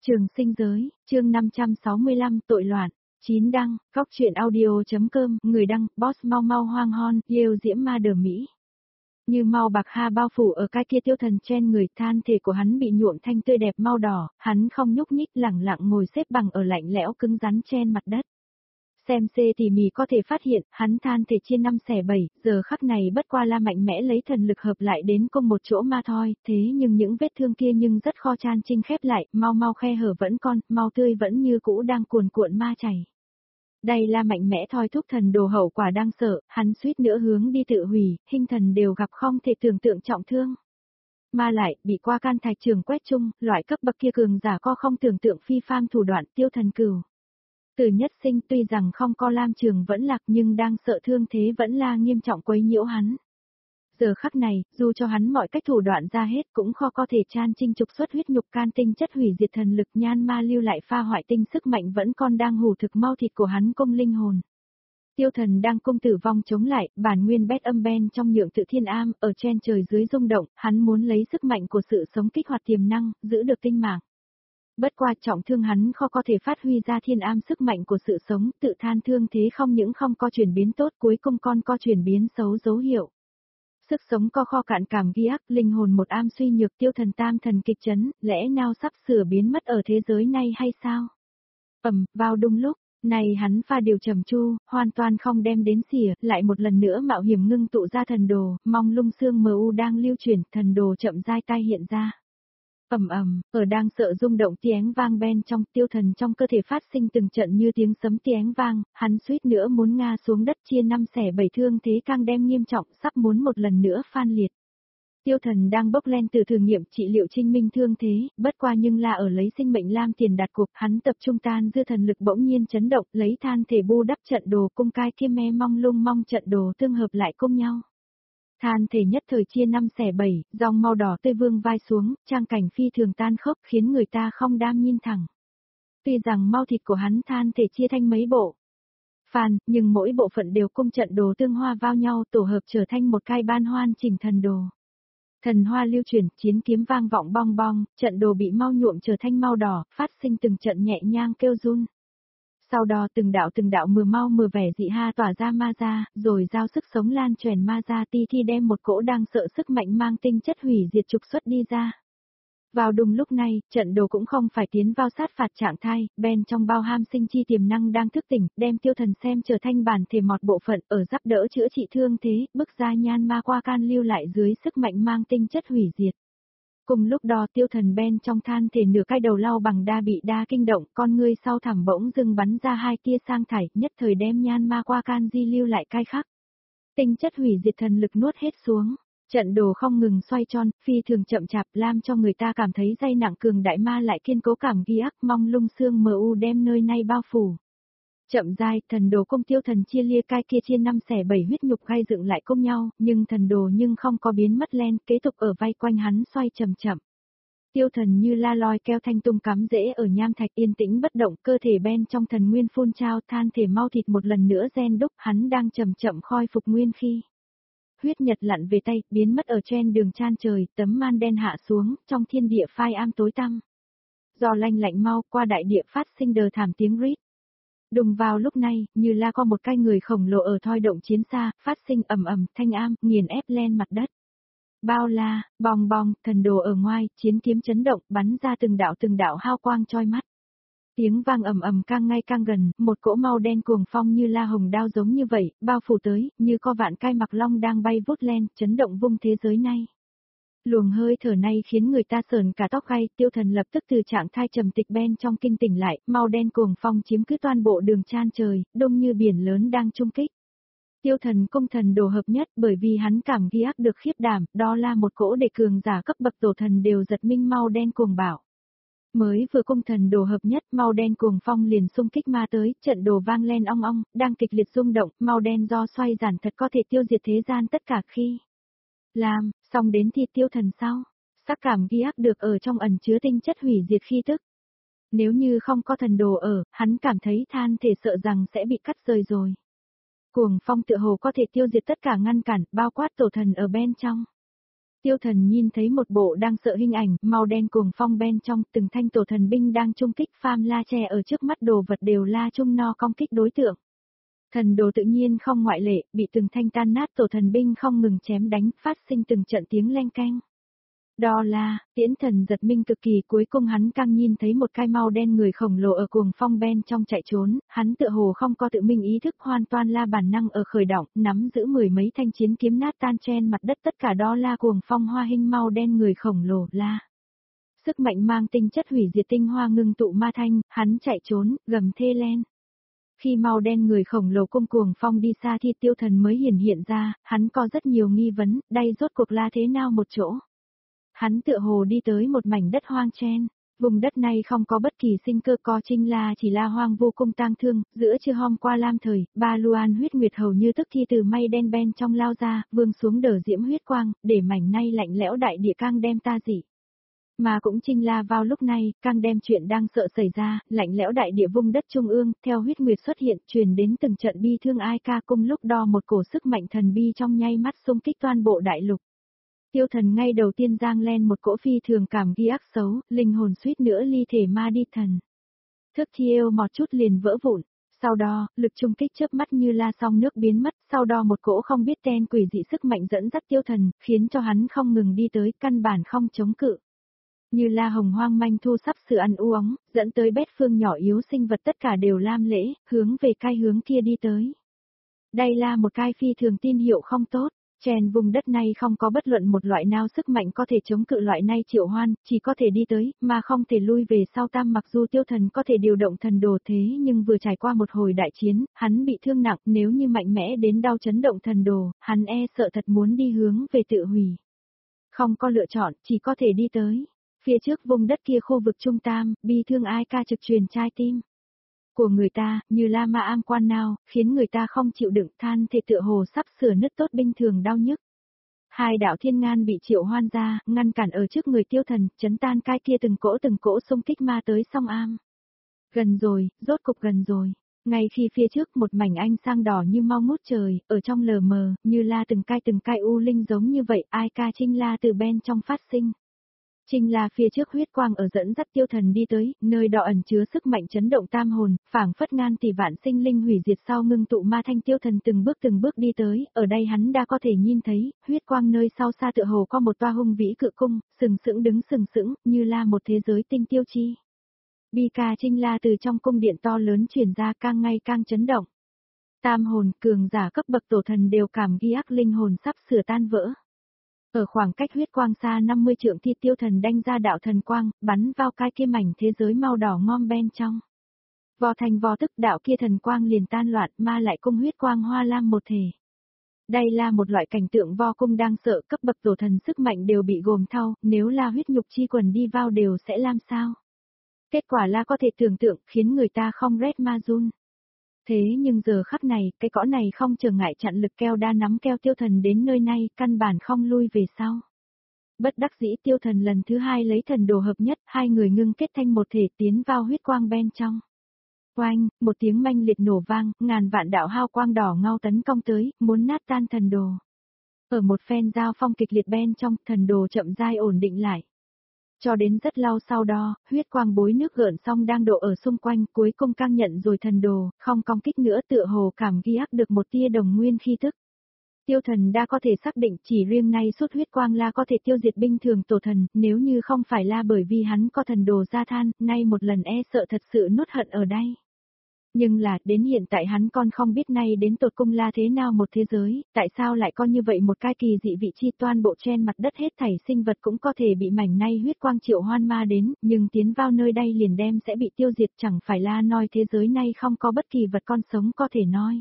Trường sinh giới, chương 565 tội loạn. 9 đăng, góc chuyện audio.com, người đăng, boss mau mau hoang hon, yêu diễm ma đờ Mỹ. Như mau bạc ha bao phủ ở cái kia tiêu thần trên người, than thể của hắn bị nhuộm thanh tươi đẹp mau đỏ, hắn không nhúc nhích lẳng lặng ngồi xếp bằng ở lạnh lẽo cứng rắn trên mặt đất. Xem xê tỉ mỉ có thể phát hiện, hắn than thể chia 5 xẻ 7, giờ khắc này bất qua là mạnh mẽ lấy thần lực hợp lại đến cùng một chỗ ma thôi, thế nhưng những vết thương kia nhưng rất khó chan trinh khép lại, mau mau khe hở vẫn còn, mau tươi vẫn như cũ đang cuồn cuộn ma chảy. Đây là mạnh mẽ thôi thúc thần đồ hậu quả đang sợ, hắn suýt nữa hướng đi tự hủy, hình thần đều gặp không thể tưởng tượng trọng thương. Mà lại, bị qua can thạch trường quét chung, loại cấp bậc kia cường giả co không tưởng tượng phi phang thủ đoạn tiêu thần cửu. Từ nhất sinh tuy rằng không có lam trường vẫn lạc nhưng đang sợ thương thế vẫn là nghiêm trọng quấy nhiễu hắn. Giờ khắc này, dù cho hắn mọi cách thủ đoạn ra hết cũng khó có thể chan trinh trục xuất huyết nhục can tinh chất hủy diệt thần lực nhan ma lưu lại pha hoại tinh sức mạnh vẫn còn đang hủ thực mau thịt của hắn cung linh hồn. Tiêu thần đang cung tử vong chống lại, bản nguyên bét âm ben trong nhượng tự thiên am, ở trên trời dưới rung động, hắn muốn lấy sức mạnh của sự sống kích hoạt tiềm năng, giữ được tinh mạng. Bất qua trọng thương hắn khó có thể phát huy ra thiên am sức mạnh của sự sống, tự than thương thế không những không có chuyển biến tốt cuối cùng còn có chuyển biến xấu dấu hiệu. Sức sống co kho cạn cảm ghi ác, linh hồn một am suy nhược tiêu thần tam thần kịch chấn, lẽ nào sắp sửa biến mất ở thế giới này hay sao? Vào đúng lúc, này hắn pha điều trầm chu, hoàn toàn không đem đến xỉa, lại một lần nữa mạo hiểm ngưng tụ ra thần đồ, mong lung xương MU đang lưu chuyển, thần đồ chậm rãi tai hiện ra. Ở đang sợ rung động tiếng vang bên trong tiêu thần trong cơ thể phát sinh từng trận như tiếng sấm tiếng vang, hắn suýt nữa muốn ngã xuống đất chia 5 xẻ 7 thương thế càng đem nghiêm trọng sắp muốn một lần nữa phan liệt. Tiêu thần đang bốc lên từ thử nghiệm trị liệu trinh minh thương thế, bất qua nhưng là ở lấy sinh mệnh lam tiền đặt cuộc, hắn tập trung tan dư thần lực bỗng nhiên chấn động, lấy than thể bu đắp trận đồ cung cai kia me mong lung mong trận đồ tương hợp lại cùng nhau. Than thể nhất thời chia 5 xẻ 7, dòng màu đỏ tươi vương vai xuống, trang cảnh phi thường tan khốc khiến người ta không đam nhìn thẳng. Tuy rằng mau thịt của hắn than thể chia thành mấy bộ phan, nhưng mỗi bộ phận đều cung trận đồ tương hoa vào nhau tổ hợp trở thành một cái ban hoan chỉnh thần đồ. Thần hoa lưu chuyển, chiến kiếm vang vọng bong bong, trận đồ bị mau nhuộm trở thành màu đỏ, phát sinh từng trận nhẹ nhàng kêu run. Sau đó từng đạo mưa mau mưa vẻ dị ha tỏa ra ma ra, rồi giao sức sống lan truyền ma ra ti thi đem một cỗ đang sợ sức mạnh mang tinh chất hủy diệt trục xuất đi ra. Vào đúng lúc này, trận đồ cũng không phải tiến vào sát phạt trạng thái, bên trong bao ham sinh chi tiềm năng đang thức tỉnh, đem tiêu thần xem trở thành bản thể một bộ phận ở giúp đỡ chữa trị thương thế, bức ra nhan ma qua can lưu lại dưới sức mạnh mang tinh chất hủy diệt. Cùng lúc đó tiêu thần bên trong than thể nửa cái đầu lau bằng đa bị đa kinh động, con ngươi sau thẳm bỗng dưng bắn ra hai tia sang thải, nhất thời đem nhan ma qua can di lưu lại cai khắc. Tinh chất hủy diệt thần lực nuốt hết xuống, trận đồ không ngừng xoay tròn, phi thường chậm chạp làm cho người ta cảm thấy dây nặng cường đại ma lại kiên cố cảm ghi ác mong lung xương MU đem nơi này bao phủ. Chậm rãi, thần đồ cung tiêu thần chia lia cai kia chia 5 xẻ 7 huyết nhục gai dựng lại cùng nhau, nhưng thần đồ không có biến mất len, kế tục ở vây quanh hắn xoay chậm chậm. Tiêu thần như la loi keo thanh tung cắm rễ ở nham thạch yên tĩnh bất động, cơ thể bên trong thần nguyên phun trao than thể mau thịt một lần nữa gen đúc, hắn đang chậm chậm khôi phục nguyên khi. Huyết nhật lặn về tay, biến mất ở trên đường chan trời, tấm man đen hạ xuống, trong thiên địa phai am tối tăm. Do lanh lạnh mau qua đại địa phát sinh đờ thảm tiếng rít. Đùng vào lúc này, như là có một cái người khổng lồ ở thoi động chiến xa, phát sinh thanh am, nghiền ép lên mặt đất. Bao la, bong bong, thần đồ ở ngoài, chiến kiếm chấn động, bắn ra từng đạo hao quang choi mắt. Tiếng vang càng ngay càng gần, một cỗ mau đen cuồng phong như la hồng đao giống như vậy, bao phủ tới, như có vạn cai mặc long đang bay vút lên, chấn động vung thế giới này. Luồng hơi thở này khiến người ta sờn cả tóc gai, tiêu thần lập tức từ trạng thái trầm tịch bên trong kinh tỉnh lại, mau đen cuồng phong chiếm cứ toàn bộ đường chan trời, đông như biển lớn đang trung kích. Tiêu thần cung thần đồ hợp nhất bởi vì hắn cảm ghi ác được khiếp đảm, đó là một cỗ để cường giả cấp bậc tổ thần đều giật minh mau đen cuồng bảo. Mới vừa cung thần đồ hợp nhất, mau đen cuồng phong liền xung kích ma tới, trận đồ vang lên ong ong, đang kịch liệt rung động, mau đen do xoay giản thật có thể tiêu diệt thế gian tất cả khi. Làm, xong đến thì tiêu thần sau, sắc cảm ghi ác được ở trong ẩn chứa tinh chất hủy diệt khi tức. Nếu như không có thần đồ ở, hắn cảm thấy than thể sợ rằng sẽ bị cắt rời rồi. Cuồng phong tựa hồ có thể tiêu diệt tất cả ngăn cản, bao quát tổ thần ở bên trong. Tiêu Thần nhìn thấy một bộ đang sợ hình ảnh, màu đen cuồng phong bên trong, từng thanh tổ thần binh đang trung kích pham la che ở trước mắt đồ vật đều la chung no công kích đối tượng. Thần đồ tự nhiên không ngoại lệ, bị từng thanh tan nát tổ thần binh không ngừng chém đánh, phát sinh từng trận tiếng leng keng. Đó là, Tiễn Thần giật mình cực kỳ, cuối cùng hắn căng nhìn thấy một cái màu đen người khổng lồ ở cuồng phong bên trong chạy trốn, hắn tựa hồ không có tự mình ý thức, hoàn toàn là bản năng ở khởi động, nắm giữ mười mấy thanh chiến kiếm nát tan trên mặt đất, tất cả đó là cuồng phong hoa hình màu đen người khổng lồ la. Sức mạnh mang tinh chất hủy diệt tinh hoa ngưng tụ ma thanh, hắn chạy trốn, gầm thê lên. Khi màu đen người khổng lồ cung cuồng phong đi xa thì Tiêu Thần mới hiện ra, hắn có rất nhiều nghi vấn, đây rốt cuộc là thế nào một chỗ. Hắn tựa hồ đi tới một mảnh đất hoang chen, vùng đất này không có bất kỳ sinh cơ, có Trinh La chỉ là hoang vô cùng tang thương, giữa trưa hôm qua lam thời, ba Luan huyết nguyệt hầu như tức thi từ mây đen ben trong lao ra, vương xuống đờ diễm huyết quang, để mảnh nay lạnh lẽo đại địa cang đem ta dị. Mà cũng Trinh La vào lúc này, càng đem chuyện đang sợ xảy ra, lạnh lẽo đại địa vùng đất trung ương, theo huyết nguyệt xuất hiện, truyền đến từng trận bi thương ai ca cung lúc đo một cổ sức mạnh thần bi trong nháy mắt xung kích toàn bộ đại lục. Tiêu Thần ngay đầu tiên giang lên một cỗ phi thường cảm ghi ác xấu, linh hồn suýt nữa ly thể ma đi thần. Thức thiêu một chút liền vỡ vụn. Sau đó, lực trung kích chớp mắt như la song nước biến mất, sau đó một cỗ không biết tên quỷ dị sức mạnh dẫn dắt Tiêu Thần, khiến cho hắn không ngừng đi tới, căn bản không chống cự. Như la hồng hoang manh thu sắp sửa ăn uống, dẫn tới bét phương nhỏ yếu sinh vật tất cả đều lam lễ, hướng về cái hướng kia đi tới. Đây là một cái phi thường tin hiệu không tốt. Trên vùng đất này không có bất luận một loại nào sức mạnh có thể chống cự loại này triệu hoan, chỉ có thể đi tới, mà không thể lui về sau tam. Mặc dù Tiêu Thần có thể điều động thần đồ thế nhưng vừa trải qua một hồi đại chiến, hắn bị thương nặng, nếu như mạnh mẽ đến đau chấn động thần đồ, hắn sợ thật muốn đi hướng về tự hủy. Không có lựa chọn, chỉ có thể đi tới. Phía trước vùng đất kia khu vực trung tam, bi thương ai ca trực truyền trai tim của người ta, như la ma am quan nào, khiến người ta không chịu đựng, than thể tựa hồ sắp sửa nứt tốt bình thường đau nhức. Hai đạo thiên ngan bị triệu hoan ra, ngăn cản ở trước người Tiêu Thần, chấn tan cái kia từng cỗ xung kích ma tới song am. Gần rồi, rốt cục gần rồi. Ngay khi phía trước một mảnh ánh sang đỏ như mau ngút trời, ở trong lờ mờ, như la từng cái u linh giống như vậy, ai ca Trinh La từ bên trong phát sinh. Trinh La phía trước huyết quang ở dẫn dắt Tiêu Thần đi tới, nơi đó ẩn chứa sức mạnh chấn động tam hồn, phảng phất ngàn tỷ vạn sinh linh hủy diệt sau ngưng tụ ma thanh. Tiêu Thần từng bước đi tới, ở đây hắn đã có thể nhìn thấy, huyết quang nơi sau xa tựa hồ có một toa hung vĩ cự cung, sừng sững, như là một thế giới tinh tiêu chi. Bi ca Trinh La từ trong cung điện to lớn truyền ra càng ngày càng chấn động. Tam hồn, cường giả cấp bậc tổ thần đều cảm ghi ác linh hồn sắp sửa tan vỡ. Ở khoảng cách huyết quang xa 50 trượng thì Tiêu Thần đanh ra đạo thần quang, bắn vào cái kia mảnh thế giới màu đỏ ngom bên trong. Vò thành vò tức đạo kia thần quang liền tan loạn, ma lại cung huyết quang hoa lam một thể. Đây là một loại cảnh tượng vô cùng đang sợ, cấp bậc tổ thần sức mạnh đều bị gồm thâu, nếu là huyết nhục chi quần đi vào đều sẽ làm sao. Kết quả là có thể tưởng tượng, khiến người ta không rét ma run. Thế nhưng giờ khắc này, cái cõ này không trở ngại chặn lực keo đa nắm keo Tiêu Thần đến nơi này, căn bản không lui về sau. Bất đắc dĩ Tiêu Thần lần thứ hai lấy thần đồ hợp nhất, hai người ngưng kết thành một thể tiến vào huyết quang bên trong. Oanh, một tiếng manh liệt nổ vang, ngàn vạn đạo hao quang đỏ ngao tấn công tới, muốn nát tan thần đồ. Ở một phen giao phong kịch liệt bên trong, thần đồ chậm rãi ổn định lại. Cho đến rất lâu sau đó, huyết quang bối nước gợn xong đang độ ở xung quanh, cuối cùng căng nhận rồi thần đồ, không công kích nữa, tựa hồ cảm ghi ác được một tia đồng nguyên khí tức. Tiêu Thần đã có thể xác định chỉ riêng nay suốt huyết quang là có thể tiêu diệt binh thường tổ thần, nếu như không phải là bởi vì hắn có thần đồ gia than, nay một lần sợ thật sự nuốt hận ở đây. Nhưng là, đến hiện tại hắn còn không biết nay đến tột cùng là thế nào một thế giới, tại sao lại có như vậy một cái kỳ dị vị chi toàn bộ trên mặt đất hết thảy sinh vật cũng có thể bị mảnh nay huyết quang triệu hoan ma đến, nhưng tiến vào nơi đây liền đem sẽ bị tiêu diệt, chẳng phải là nói thế giới này không có bất kỳ vật con sống có thể nói.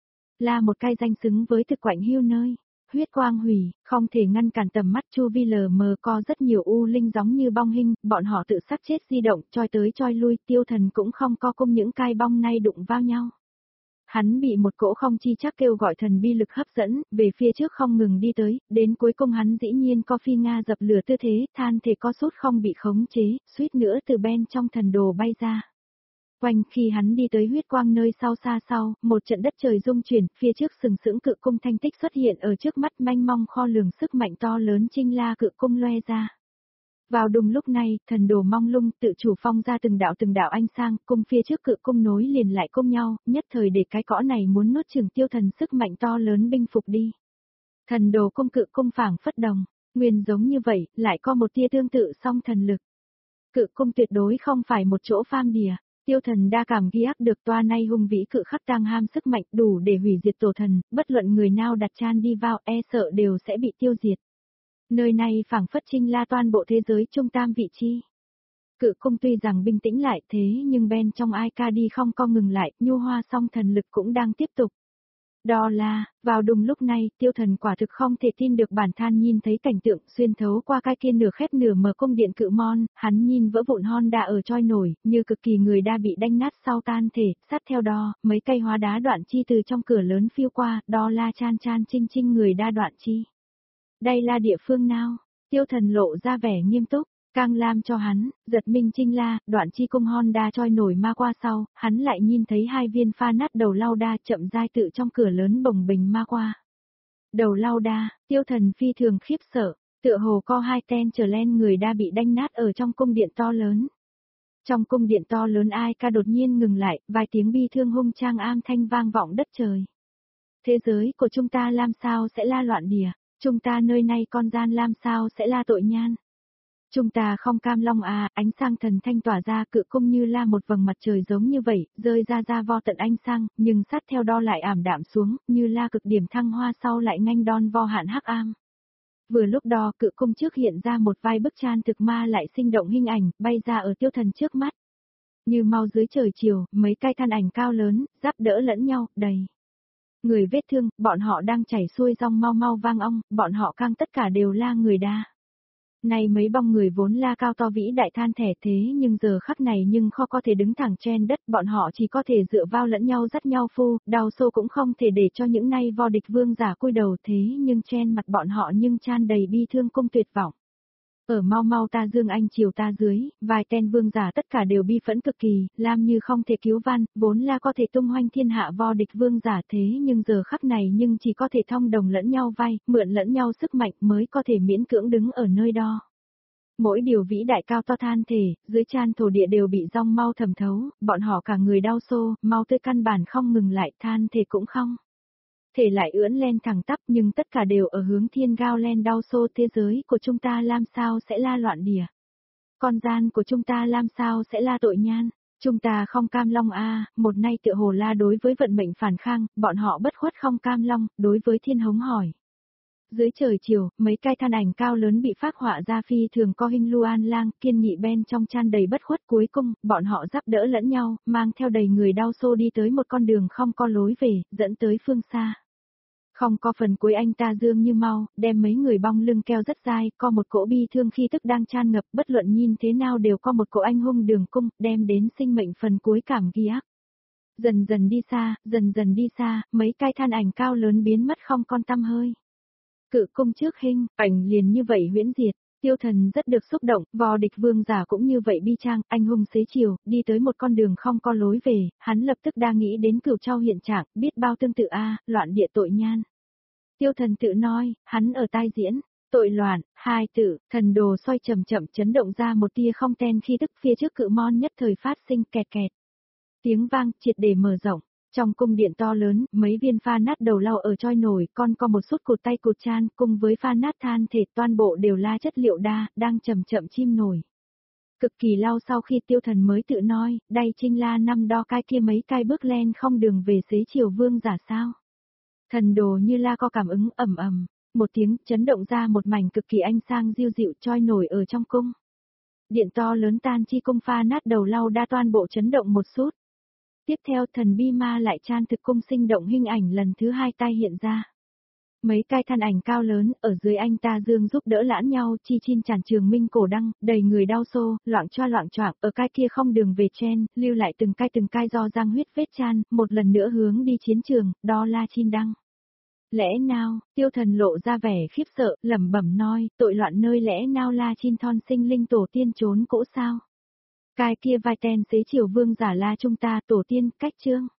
Là một cái danh xứng với thực quạnh hưu nơi. Huyết quang hủy, không thể ngăn cản tầm mắt chu vi lờ mờ, có rất nhiều u linh giống như bong hình, bọn họ tự sắc chết di động, choi tới choi lui, Tiêu Thần cũng không có cung những cái bong này đụng vào nhau. Hắn bị một cỗ không chi chắc kêu gọi thần bi lực hấp dẫn, về phía trước không ngừng đi tới, đến cuối cùng hắn dĩ nhiên có phi Nga dập lửa tư thế, than thể có sút không bị khống chế, suýt nữa từ bên trong thần đồ bay ra. Quanh khi hắn đi tới huyết quang nơi sau xa sau, một trận đất trời rung chuyển, phía trước sừng sững cự cung thanh tích xuất hiện ở trước mắt manh mong kho lường sức mạnh to lớn Trinh La cự cung loe ra. Vào đúng lúc này, thần đồ mong lung tự chủ phong ra từng đạo ánh sang, cung phía trước cự cung nối liền lại cung nhau, nhất thời để cái cõ này muốn nuốt chửng tiêu thần sức mạnh to lớn binh phục đi. Thần đồ cung cự cung phảng phất đồng, nguyên giống như vậy, lại có một tia tương tự song thần lực. Cự cung tuyệt đối không phải một chỗ pham đìa. Tiêu thần đa cảm ghi ác được toa nay hung vĩ cự khắc đang ham sức mạnh đủ để hủy diệt tổ thần, bất luận người nào đặt chan đi vào e sợ đều sẽ bị tiêu diệt. Nơi này phảng phất Trinh La toàn bộ thế giới trung tam vị chi. Cự cung tuy rằng bình tĩnh lại thế nhưng bên trong ai ca đi không co ngừng lại, nhu hoa song thần lực cũng đang tiếp tục. Đó là, vào đúng lúc này, tiêu thần quả thực không thể tin được bản thân nhìn thấy cảnh tượng xuyên thấu qua cái kia nửa khép nửa mở cung điện cự mon, hắn nhìn vỡ vụn Honda ở trôi nổi, như cực kỳ người đã bị đánh nát sau tan thể, sát theo đó, mấy cây hóa đá đoạn chi từ trong cửa lớn phiêu qua, đó là chan chan trinh trinh người đa đoạn chi. Đây là địa phương nào? Tiêu thần lộ ra vẻ nghiêm túc. Càng làm cho hắn, giật mình Trinh La, đoạn chi cung Honda trôi nổi ma qua sau, hắn lại nhìn thấy hai viên pha nát đầu lao đa chậm rãi tự trong cửa lớn bồng bình ma qua. Đầu lao đa, tiêu thần phi thường khiếp sợ, tựa hồ có hai ten trở lên người đã bị đánh nát ở trong cung điện to lớn. Trong cung điện to lớn ai ca đột nhiên ngừng lại, vài tiếng bi thương hung trang am thanh vang vọng đất trời. Thế giới của chúng ta làm sao sẽ la loạn đìa, chúng ta nơi này con gian làm sao sẽ la tội nhan. Chúng ta không cam long à, ánh sang thần thanh tỏa ra cự cung như la một vầng mặt trời giống như vậy, rơi ra vo tận ánh sang, nhưng sát theo đo lại ảm đạm xuống, như la cực điểm thăng hoa sau lại nhanh đon vo hạn hắc am. Vừa lúc đó cự cung trước hiện ra một vai bức chan thực ma lại sinh động hình ảnh, bay ra ở tiêu thần trước mắt. Như mau dưới trời chiều, mấy cái thân ảnh cao lớn, giáp đỡ lẫn nhau, đầy. Người vết thương, bọn họ đang chảy xuôi rong mau mau vang ong, bọn họ căng tất cả đều la người đa. Này mấy bong người vốn la cao to vĩ đại than thẻ thế nhưng giờ khắc này nhưng khó có thể đứng thẳng trên đất, bọn họ chỉ có thể dựa vào lẫn nhau dắt nhau phu, đào sâu cũng không thể để cho những nay vo địch vương giả cúi đầu thế nhưng trên mặt bọn họ nhưng tràn đầy bi thương cung tuyệt vọng. Ở mau mau ta dương anh chiều ta dưới, vài tên vương giả tất cả đều bi phẫn cực kỳ, làm như không thể cứu van, vốn là có thể tung hoành thiên hạ vo địch vương giả thế nhưng giờ khắc này nhưng chỉ có thể thông đồng lẫn nhau vay, mượn lẫn nhau sức mạnh mới có thể miễn cưỡng đứng ở nơi đó. Mỗi điều vĩ đại cao to than thể, dưới chan thổ địa đều bị rong mau thẩm thấu, bọn họ cả người đau xô, mau tới căn bản không ngừng lại, than thể cũng không. Thể lại ưỡn lên thẳng tắp nhưng tất cả đều ở hướng thiên gao lên đau xô thế giới của chúng ta làm sao sẽ la loạn đìa. Con gian của chúng ta làm sao sẽ la tội nhan. Chúng ta không cam long a, một nay tựa hồ la đối với vận mệnh phản khang, bọn họ bất khuất không cam long, đối với thiên hống hỏi. Dưới trời chiều, mấy cái than ảnh cao lớn bị phác họa ra phi thường có hình Luan Lang, kiên nghị bên trong chan đầy bất khuất cuối cùng, bọn họ giúp đỡ lẫn nhau, mang theo đầy người đau xô đi tới một con đường không có lối về, dẫn tới phương xa. Không có phần cuối anh ta dương như mau, đem mấy người bong lưng keo rất dai, có một cỗ bi thương khi tức đang chan ngập, bất luận nhìn thế nào đều có một cỗ anh hung đường cung, đem đến sinh mệnh phần cuối cảm ghi ác. Dần dần đi xa, mấy cái than ảnh cao lớn biến mất không con tăm hơi. Cự cung trước hình, ảnh liền như vậy huyễn diệt, tiêu thần rất được xúc động, vò địch vương giả cũng như vậy bi trang, anh hùng xế chiều, đi tới một con đường không có lối về, hắn lập tức đang nghĩ đến cửu trao hiện trạng, biết bao tương tự loạn địa tội nhan. Tiêu thần tự nói, hắn ở tai diễn, tội loạn, hai tự, thần đồ xoay chậm chấn động ra một tia không ten khi tức phía trước cự mon nhất thời phát sinh kẹt kẹt. Tiếng vang triệt để mở rộng. Trong cung điện to lớn, mấy viên pha nát đầu lao ở trôi nổi, còn có một sút cụt tay cụt chan, cùng với pha nát than thể toàn bộ đều là chất liệu đa, đang chậm chim nổi. Cực kỳ lao sau khi tiêu thần mới tự nói, đây chính là năm đo cái kia mấy cái bước lên không đường về xế chiều vương giả sao. Thần đồ như la có cảm ứng ầm, một tiếng chấn động ra một mảnh cực kỳ ánh sang diêu dịu trôi nổi ở trong cung. Điện to lớn tan chi cung pha nát đầu lao đa toàn bộ chấn động một sút. Tiếp theo thần bi ma lại chan thực cung sinh động hình ảnh lần thứ hai tai hiện ra. Mấy cái thân ảnh cao lớn ở dưới anh ta dương giúp đỡ lẫn nhau chi chin tràn trường minh cổ đăng, đầy người đau xô, loạn choạng, ở cái kia không đường về trên, lưu lại từng cái do giang huyết vết chan, một lần nữa hướng đi chiến trường, đó là chin đăng. Lẽ nào, tiêu thần lộ ra vẻ khiếp sợ, lẩm bẩm nói, tội loạn nơi lẽ nào la chin thon sinh linh tổ tiên trốn cỗ sao? Cái kia vai ten xế chiều vương giả la chúng ta tổ tiên cách chương.